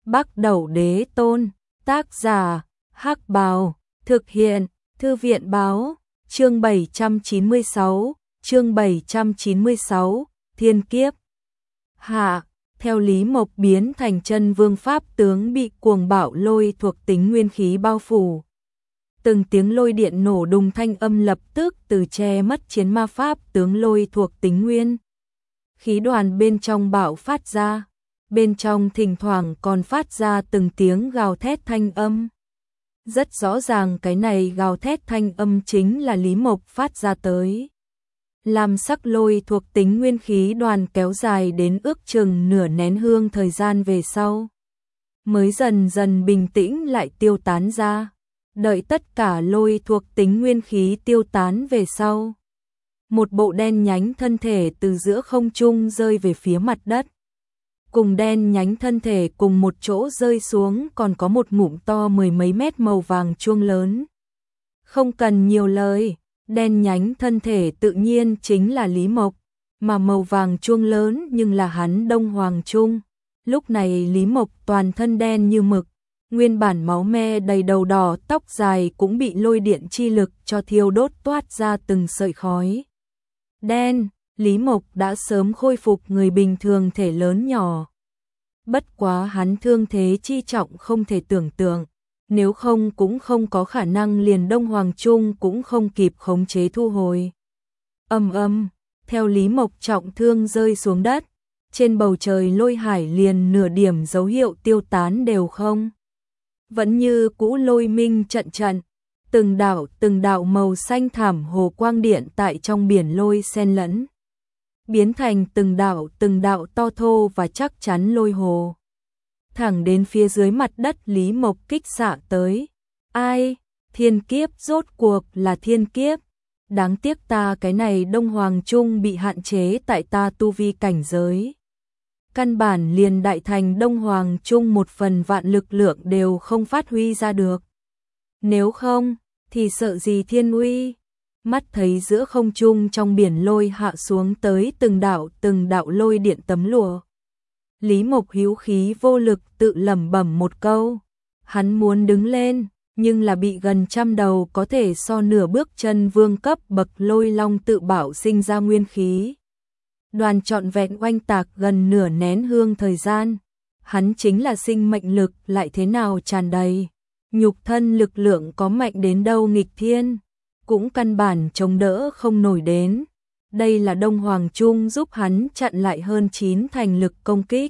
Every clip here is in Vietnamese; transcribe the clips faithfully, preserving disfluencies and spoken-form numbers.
Bắc Đẩu Đế Tôn, tác giả, Hắc Bào, thực hiện, Thư viện Báo, chương bảy trăm chín mươi sáu, chương bảy trăm chín mươi sáu, Thiên Kiếp. Hạ, theo Lý Mộc biến thành chân vương pháp tướng bị cuồng bạo lôi thuộc tính nguyên khí bao phủ. Từng tiếng lôi điện nổ đùng thanh âm lập tức từ che mất chiến ma pháp tướng lôi thuộc tính nguyên. Khí đoàn bên trong bạo phát ra, bên trong thỉnh thoảng còn phát ra từng tiếng gào thét thanh âm. Rất rõ ràng cái này gào thét thanh âm chính là Lý Mộc phát ra tới. Làm sắc lôi thuộc tính nguyên khí đoàn kéo dài đến ước chừng nửa nén hương thời gian về sau. Mới dần dần bình tĩnh lại tiêu tán ra. Đợi tất cả lôi thuộc tính nguyên khí tiêu tán về sau. Một bộ đen nhánh thân thể từ giữa không trung rơi về phía mặt đất. Cùng đen nhánh thân thể cùng một chỗ rơi xuống còn có một ngụm to mười mấy mét màu vàng chuông lớn. Không cần nhiều lời, đen nhánh thân thể tự nhiên chính là Lý Mộc, mà màu vàng chuông lớn nhưng là hắn Đông Hoàng Trung. Lúc này Lý Mộc toàn thân đen như mực, nguyên bản máu me đầy đầu đỏ, tóc dài cũng bị lôi điện chi lực cho thiêu đốt toát ra từng sợi khói đen. Lý Mộc đã sớm khôi phục người bình thường thể lớn nhỏ. Bất quá hắn thương thế chi trọng không thể tưởng tượng, nếu không cũng không có khả năng liền Đông Hoàng Trung cũng không kịp khống chế thu hồi. Ầm ầm, theo Lý Mộc trọng thương rơi xuống đất, trên bầu trời lôi hải liền nửa điểm dấu hiệu tiêu tán đều không. Vẫn như cũ lôi minh trận trận, từng đạo từng đạo màu xanh thảm hồ quang điện tại trong biển lôi xen lẫn, biến thành từng đạo từng đạo to thô và chắc chắn lôi hồ. Thẳng đến phía dưới mặt đất Lý Mộc kích xạ tới. Ai? Thiên kiếp, rốt cuộc là thiên kiếp. Đáng tiếc ta cái này Đông Hoàng Trung bị hạn chế tại ta tu vi cảnh giới. Căn bản liền đại thành Đông Hoàng Trung một phần vạn lực lượng đều không phát huy ra được. Nếu không, thì sợ gì thiên uy. Mắt thấy giữa không trung trong biển lôi hạ xuống tới từng đạo từng đạo lôi điện tấm lụa. Lý Mộc hữu khí vô lực tự lẩm bẩm một câu. Hắn muốn đứng lên, nhưng là bị gần trăm đầu có thể so nửa bước chân vương cấp bậc lôi long tự bảo sinh ra nguyên khí. Đoàn trọn vẹn oanh tạc gần nửa nén hương thời gian. Hắn chính là sinh mệnh lực lại thế nào tràn đầy. Nhục thân lực lượng có mạnh đến đâu nghịch thiên, cũng căn bản chống đỡ không nổi đến. Đây là Đông Hoàng Trung giúp hắn chặn lại hơn chín thành lực công kích.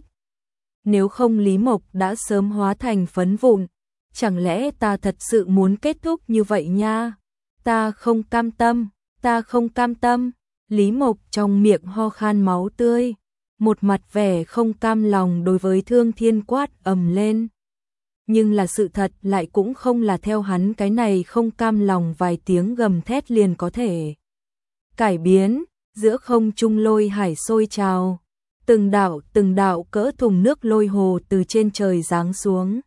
Nếu không Lý Mộc đã sớm hóa thành phấn vụn. Chẳng lẽ ta thật sự muốn kết thúc như vậy nha? Ta không cam tâm, ta không cam tâm. Lý Mộc trong miệng ho khan máu tươi, một mặt vẻ không cam lòng đối với Thương Thiên quát ầm lên. Nhưng là sự thật lại cũng không là theo hắn cái này không cam lòng vài tiếng gầm thét liền có thể cải biến. Giữa không trung lôi hải sôi trào, từng đạo từng đạo cỡ thùng nước lôi hồ từ trên trời giáng xuống.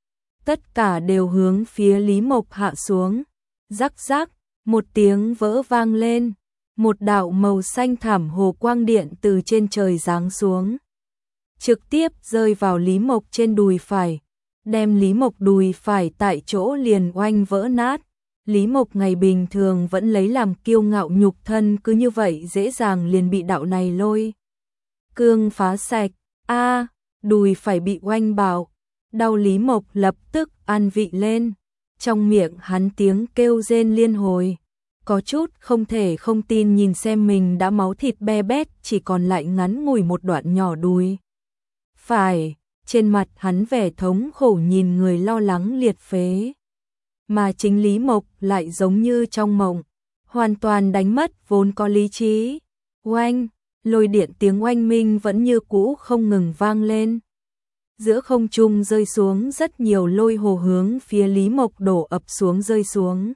Tất cả đều hướng phía Lý Mộc hạ xuống. Rắc rắc, một tiếng vỡ vang lên, một đạo màu xanh thảm hồ quang điện từ trên trời giáng xuống, trực tiếp rơi vào Lý Mộc trên đùi phải, đem Lý Mộc đùi phải tại chỗ liền oanh vỡ nát. Lý Mộc ngày bình thường vẫn lấy làm kiêu ngạo nhục thân cứ như vậy dễ dàng liền bị đạo này lôi cương phá sạch. A, đùi phải bị oanh bạo, đau. Lý Mộc lập tức an vị lên, trong miệng hắn tiếng kêu rên liên hồi, có chút không thể không tin nhìn xem mình đã máu thịt be bét, chỉ còn lại ngắn ngủi một đoạn nhỏ đùi phải. Trên mặt hắn vẻ thống khổ nhìn người lo lắng liệt phế. Mà chính Lý Mộc lại giống như trong mộng, hoàn toàn đánh mất vốn có lý trí. Oanh, lôi điện tiếng oanh minh vẫn như cũ không ngừng vang lên. Giữa không trung rơi xuống rất nhiều lôi hồ hướng phía Lý Mộc đổ ập xuống rơi xuống.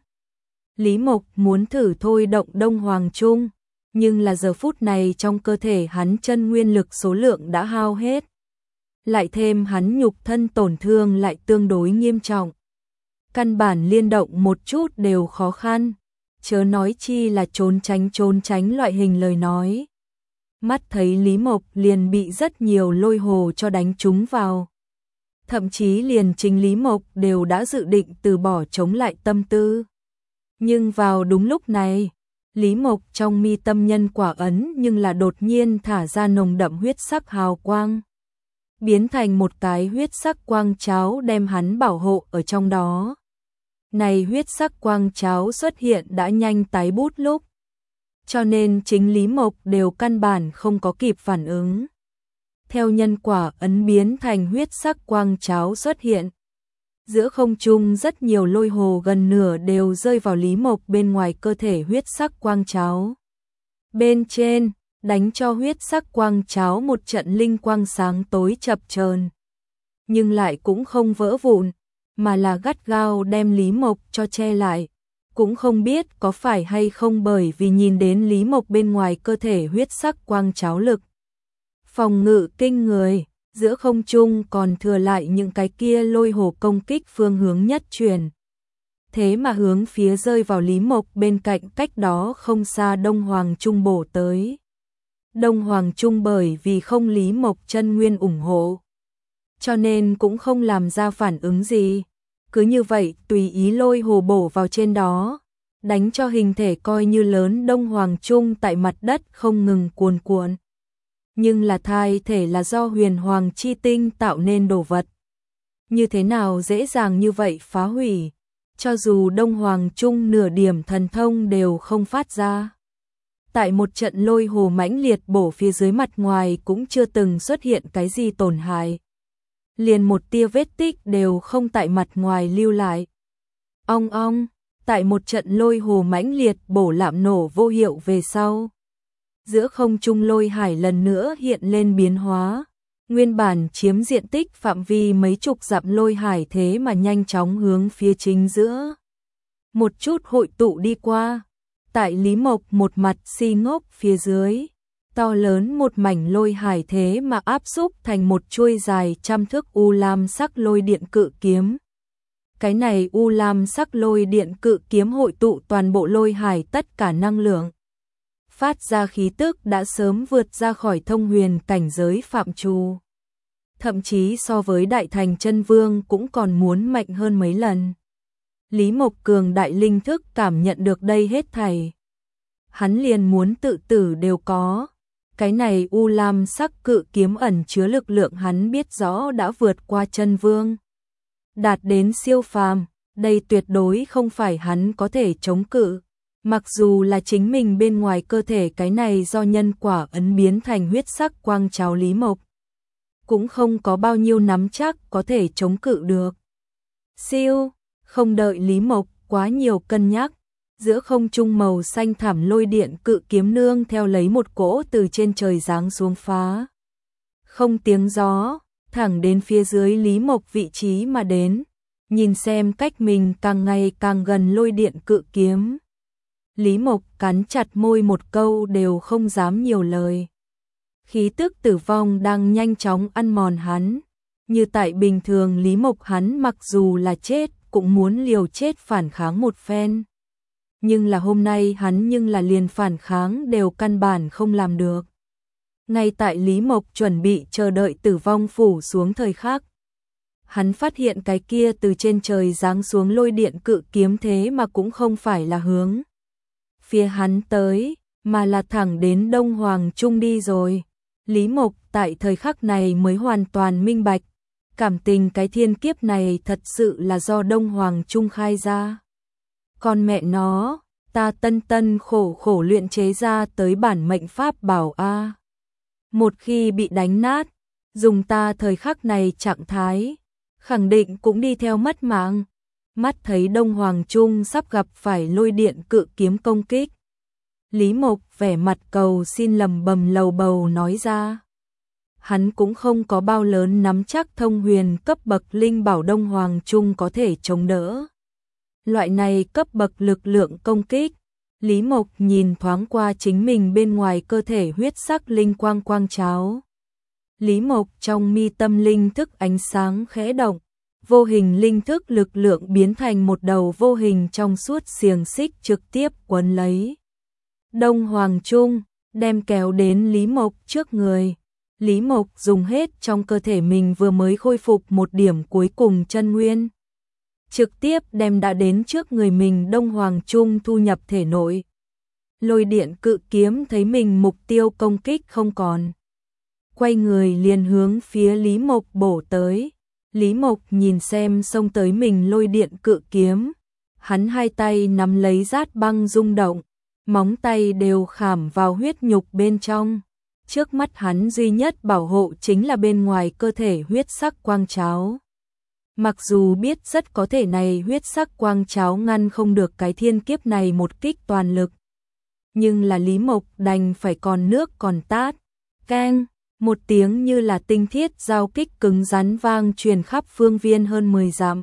Lý Mộc muốn thử thôi động Đông Hoàng Trung, nhưng là giờ phút này trong cơ thể hắn chân nguyên lực số lượng đã hao hết. Lại thêm hắn nhục thân tổn thương lại tương đối nghiêm trọng. Căn bản liên động một chút đều khó khăn, chớ nói chi là trốn tránh trốn tránh loại hình lời nói. Mắt thấy Lý Mộc liền bị rất nhiều lôi hồ cho đánh trúng vào. thậm chí liền chính Lý Mộc đều đã dự định từ bỏ chống lại tâm tư. Nhưng vào đúng lúc này, Lý Mộc trong mi tâm nhân quả ấn nhưng là đột nhiên thả ra nồng đậm huyết sắc hào quang, biến thành một cái huyết sắc quang cháo đem hắn bảo hộ ở trong đó. Này huyết sắc quang cháo xuất hiện đã nhanh tái bút lúc, cho nên chính Lý Mộc đều căn bản không có kịp phản ứng. Theo nhân quả ấn biến thành huyết sắc quang cháo xuất hiện, giữa không trung rất nhiều lôi hồ gần nửa đều rơi vào Lý Mộc bên ngoài cơ thể huyết sắc quang cháo. Bên trên, đánh cho huyết sắc quang cháo một trận linh quang sáng tối chập chờn, nhưng lại cũng không vỡ vụn, mà là gắt gao đem Lý Mộc cho che lại. Cũng không biết có phải hay không bởi vì nhìn đến Lý Mộc bên ngoài cơ thể huyết sắc quang cháo lực phòng ngự kinh người, giữa không trung còn thừa lại những cái kia lôi hồ công kích phương hướng nhất truyền. Thế mà hướng phía rơi vào Lý Mộc bên cạnh cách đó không xa Đông Hoàng Trung bổ tới. Đông Hoàng Trung bởi vì không Lý Mộc chân nguyên ủng hộ, cho nên cũng không làm ra phản ứng gì. Cứ như vậy tùy ý lôi hồ bổ vào trên đó, đánh cho hình thể coi như lớn Đông Hoàng Trung tại mặt đất không ngừng cuồn cuộn. Nhưng là thai thể là do huyền hoàng chi tinh tạo nên đồ vật. Như thế nào dễ dàng như vậy phá hủy, cho dù Đông Hoàng Trung nửa điểm thần thông đều không phát ra. Tại một trận lôi hồ mãnh liệt bổ phía dưới mặt ngoài cũng chưa từng xuất hiện cái gì tổn hại. Liền một tia vết tích đều không tại mặt ngoài lưu lại. Ong ong, tại một trận lôi hồ mãnh liệt bổ lạm nổ vô hiệu về sau, giữa không trung lôi hải lần nữa hiện lên biến hóa. Nguyên bản chiếm diện tích phạm vi mấy chục dặm lôi hải thế mà nhanh chóng hướng phía chính giữa một chút hội tụ đi qua. Tại Lý Mộc một mặt si ngốc phía dưới, to lớn một mảnh lôi hải thế mà áp xúc thành một chuôi dài trăm thước u lam sắc lôi điện cự kiếm. Cái này u lam sắc lôi điện cự kiếm hội tụ toàn bộ lôi hải tất cả năng lượng, phát ra khí tức đã sớm vượt ra khỏi thông huyền cảnh giới phạm trù. Thậm chí so với đại thành chân vương cũng còn muốn mạnh hơn mấy lần. Lý Mộc cường đại linh thức cảm nhận được đây hết thảy, hắn liền muốn tự tử đều có. Cái này u lam sắc cự kiếm ẩn chứa lực lượng hắn biết rõ đã vượt qua chân vương, đạt đến siêu phàm, đây tuyệt đối không phải hắn có thể chống cự. Mặc dù là chính mình bên ngoài cơ thể cái này do nhân quả ấn biến thành huyết sắc quang cháo Lý Mộc cũng không có bao nhiêu nắm chắc có thể chống cự được. Siêu, không đợi Lý Mộc quá nhiều cân nhắc, giữa không trung màu xanh thẳm lôi điện cự kiếm nương theo lấy một cỗ từ trên trời giáng xuống phá không tiếng gió, thẳng đến phía dưới Lý Mộc vị trí mà đến. Nhìn xem cách mình càng ngày càng gần lôi điện cự kiếm, Lý Mộc cắn chặt môi một câu đều không dám nhiều lời. Khí tức tử vong đang nhanh chóng ăn mòn hắn. Như tại bình thường Lý Mộc hắn mặc dù là chết cũng muốn liều chết phản kháng một phen. Nhưng là hôm nay hắn nhưng là liền phản kháng đều căn bản không làm được. Ngay tại Lý Mộc chuẩn bị chờ đợi tử vong phủ xuống thời khắc, hắn phát hiện cái kia từ trên trời giáng xuống lôi điện cự kiếm thế mà cũng không phải là hướng phía hắn tới, mà là thẳng đến Đông Hoàng Trung đi rồi. Lý Mộc tại thời khắc này mới hoàn toàn minh bạch, cảm tình cái thiên kiếp này thật sự là do Đông Hoàng Trung khai ra. Con mẹ nó, ta tân tân khổ khổ luyện chế ra tới bản mệnh pháp bảo a. Một khi bị đánh nát, dùng ta thời khắc này trạng thái, khẳng định cũng đi theo mất mạng. Mắt thấy Đông Hoàng Trung sắp gặp phải lôi điện cự kiếm công kích, Lý Mộc vẻ mặt cầu xin lầm bầm lầu bầu nói ra. Hắn cũng không có bao lớn nắm chắc thông huyền cấp bậc linh bảo Đông Hoàng Trung có thể chống đỡ. Loại này cấp bậc lực lượng công kích, Lý Mộc nhìn thoáng qua chính mình bên ngoài cơ thể huyết sắc linh quang quang cháo. Lý Mộc trong mi tâm linh thức ánh sáng khẽ động, vô hình linh thức lực lượng biến thành một đầu vô hình trong suốt xiềng xích trực tiếp quấn lấy Đông Hoàng Trung, đem kéo đến Lý Mộc trước người. Lý Mộc dùng hết trong cơ thể mình vừa mới khôi phục một điểm cuối cùng chân nguyên. Trực tiếp đem đã đến trước người mình Đông Hoàng Trung thu nhập thể nội. Lôi điện cự kiếm thấy mình mục tiêu công kích không còn. Quay người liền hướng phía Lý Mộc bổ tới. Lý Mộc nhìn xem xông tới mình lôi điện cự kiếm. Hắn hai tay nắm lấy rát băng rung động. Móng tay đều khảm vào huyết nhục bên trong. Trước mắt hắn duy nhất bảo hộ chính là bên ngoài cơ thể huyết sắc quang cháo. Mặc dù biết rất có thể này huyết sắc quang cháo ngăn không được cái thiên kiếp này một kích toàn lực. Nhưng là Lý Mộc đành phải còn nước còn tát. Keng, một tiếng như là tinh thiết giao kích cứng rắn vang truyền khắp phương viên hơn mười dặm.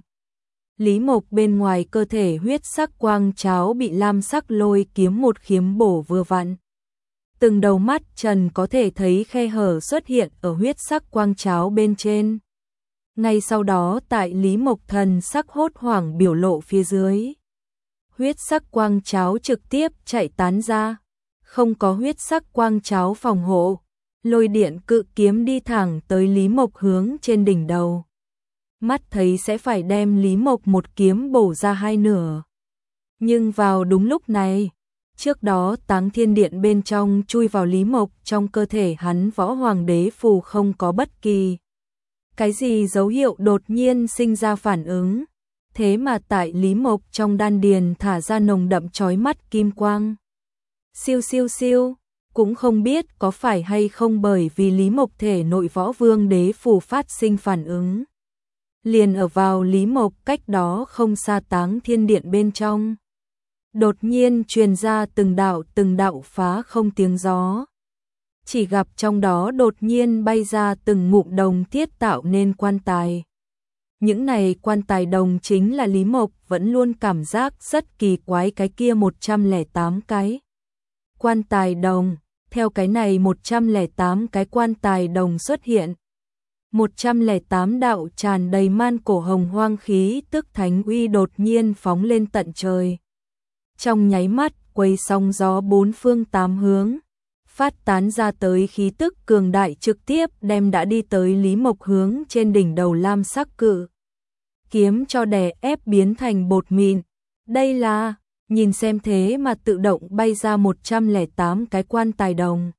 Lý Mộc bên ngoài cơ thể huyết sắc quang cháo bị lam sắc lôi kiếm một khiếm bổ vừa vặn. Từng đầu mắt trần có thể thấy khe hở xuất hiện ở huyết sắc quang cháo bên trên. Ngay sau đó tại Lý Mộc thần sắc hốt hoảng biểu lộ phía dưới. Huyết sắc quang cháo trực tiếp chạy tán ra. Không có huyết sắc quang cháo phòng hộ. Lôi điện cự kiếm đi thẳng tới Lý Mộc hướng trên đỉnh đầu. Mắt thấy sẽ phải đem Lý Mộc một kiếm bổ ra hai nửa. Nhưng vào đúng lúc này, trước đó Táng Thiên Điện bên trong chui vào Lý Mộc, trong cơ thể hắn Võ Hoàng Đế phù không có bất kỳ cái gì dấu hiệu đột nhiên sinh ra phản ứng. Thế mà tại Lý Mộc trong đan điền thả ra nồng đậm chói mắt kim quang. Siêu siêu siêu, cũng không biết có phải hay không bởi vì Lý Mộc thể nội Võ Vương Đế phù phát sinh phản ứng. Liền ở vào Lý Mộc cách đó không xa Táng Thiên Điện bên trong. Đột nhiên truyền ra từng đạo từng đạo phá không tiếng gió. Chỉ gặp trong đó đột nhiên bay ra từng ngụm đồng thiết tạo nên quan tài. Những này quan tài đồng chính là Lý Mộc vẫn luôn cảm giác rất kỳ quái cái kia một trăm lẻ tám cái. Quan tài đồng, theo cái này một trăm lẻ tám cái quan tài đồng xuất hiện. một trăm lẻ tám đạo tràn đầy man cổ hồng hoang khí tức thánh uy đột nhiên phóng lên tận trời. Trong nháy mắt quấy sóng gió bốn phương tám hướng, phát tán ra tới khí tức cường đại trực tiếp đem đã đi tới Lý Mộc hướng trên đỉnh đầu lam sắc cự kiếm cho đè ép biến thành bột mịn. Đây là, nhìn xem thế mà tự động bay ra một trăm lẻ tám cái quan tài đồng.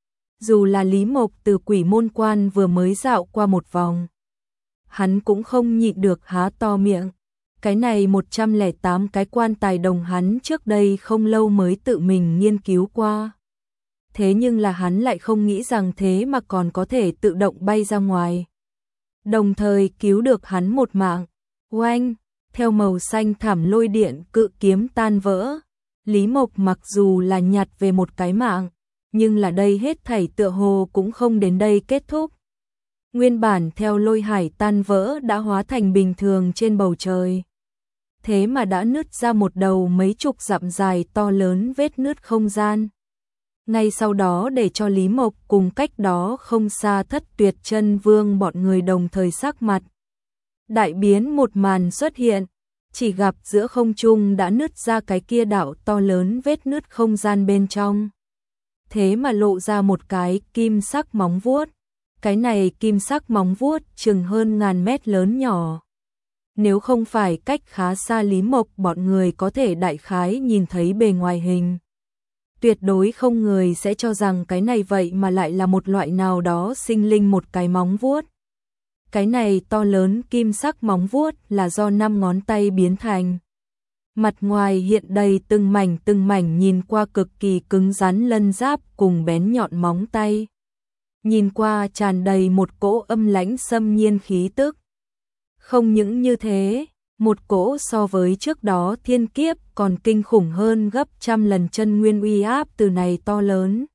Dù là Lý Mộc từ Quỷ Môn Quan vừa mới dạo qua một vòng, hắn cũng không nhịn được há to miệng. Cái này một trăm lẻ tám cái quan tài đồng hắn trước đây không lâu mới tự mình nghiên cứu qua. Thế nhưng là hắn lại không nghĩ rằng thế mà còn có thể tự động bay ra ngoài. Đồng thời cứu được hắn một mạng. Oanh, theo màu xanh thảm lôi điện cự kiếm tan vỡ. Lý Mộc mặc dù là nhặt về một cái mạng, nhưng là đây hết thảy tựa hồ cũng không đến đây kết thúc. Nguyên bản theo lôi hải tan vỡ đã hóa thành bình thường trên bầu trời. Thế mà đã nứt ra một đầu mấy chục dặm dài to lớn vết nứt không gian. Ngay sau đó để cho Lý Mộc cùng cách đó không xa Thất Tuyệt Chân Vương bọn người đồng thời sắc mặt. Đại biến một màn xuất hiện, chỉ gặp giữa không trung đã nứt ra cái kia đạo to lớn vết nứt không gian bên trong. Thế mà lộ ra một cái kim sắc móng vuốt. Cái này kim sắc móng vuốt chừng hơn ngàn mét lớn nhỏ. Nếu không phải cách khá xa Lý Mộc bọn người có thể đại khái nhìn thấy bề ngoài hình. Tuyệt đối không người sẽ cho rằng cái này vậy mà lại là một loại nào đó sinh linh một cái móng vuốt. Cái này to lớn kim sắc móng vuốt là do năm ngón tay biến thành. Mặt ngoài hiện đầy từng mảnh từng mảnh nhìn qua cực kỳ cứng rắn lân giáp cùng bén nhọn móng tay. Nhìn qua tràn đầy một cỗ âm lãnh xâm nhiên khí tức. Không những như thế, một cỗ so với trước đó thiên kiếp còn kinh khủng hơn gấp trăm lần chân nguyên uy áp từ này to lớn.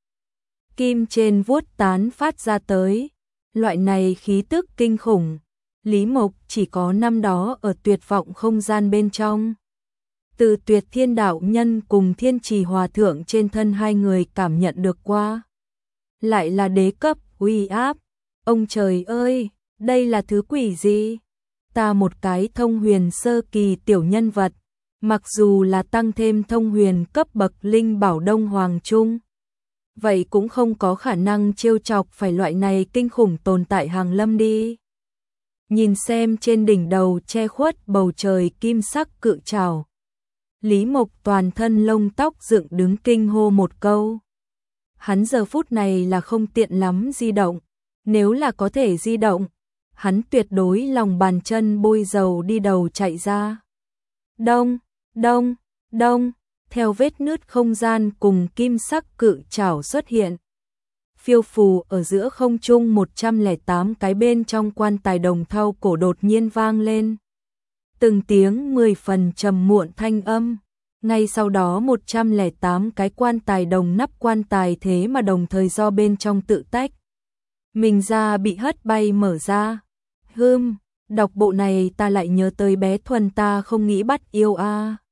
Kim trên vuốt tán phát ra tới. Loại này khí tức kinh khủng. Lý Mộc chỉ có năm đó ở tuyệt vọng không gian bên trong. Từ Tuyệt Thiên đạo nhân cùng Thiên Trì Hòa Thượng trên thân hai người cảm nhận được qua. Lại là đế cấp uy áp. Ông trời ơi, đây là thứ quỷ gì? Ta một cái thông huyền sơ kỳ tiểu nhân vật, mặc dù là tăng thêm thông huyền cấp bậc linh bảo Đông Hoàng Trung, vậy cũng không có khả năng trêu chọc phải loại này kinh khủng tồn tại hàng lâm đi. Nhìn xem trên đỉnh đầu che khuất bầu trời kim sắc cự trảo. Lý Mộc toàn thân lông tóc dựng đứng kinh hô một câu. Hắn giờ phút này là không tiện lắm di động, nếu là có thể di động, hắn tuyệt đối lòng bàn chân bôi dầu đi đầu chạy ra. Đông, đông, đông, theo vết nứt không gian cùng kim sắc cự trảo xuất hiện. Phiêu phù ở giữa không trung một trăm lẻ tám cái bên trong quan tài đồng thau cổ đột nhiên vang lên. Từng tiếng mười phần trầm muộn thanh âm. Ngay sau đó một trăm lẻ tám cái quan tài đồng nắp quan tài thế mà đồng thời do bên trong tự tách. Mình ra bị hất bay mở ra. Hưm, đọc bộ này ta lại nhớ tới bé Thuần ta không nghĩ bắt yêu a. À.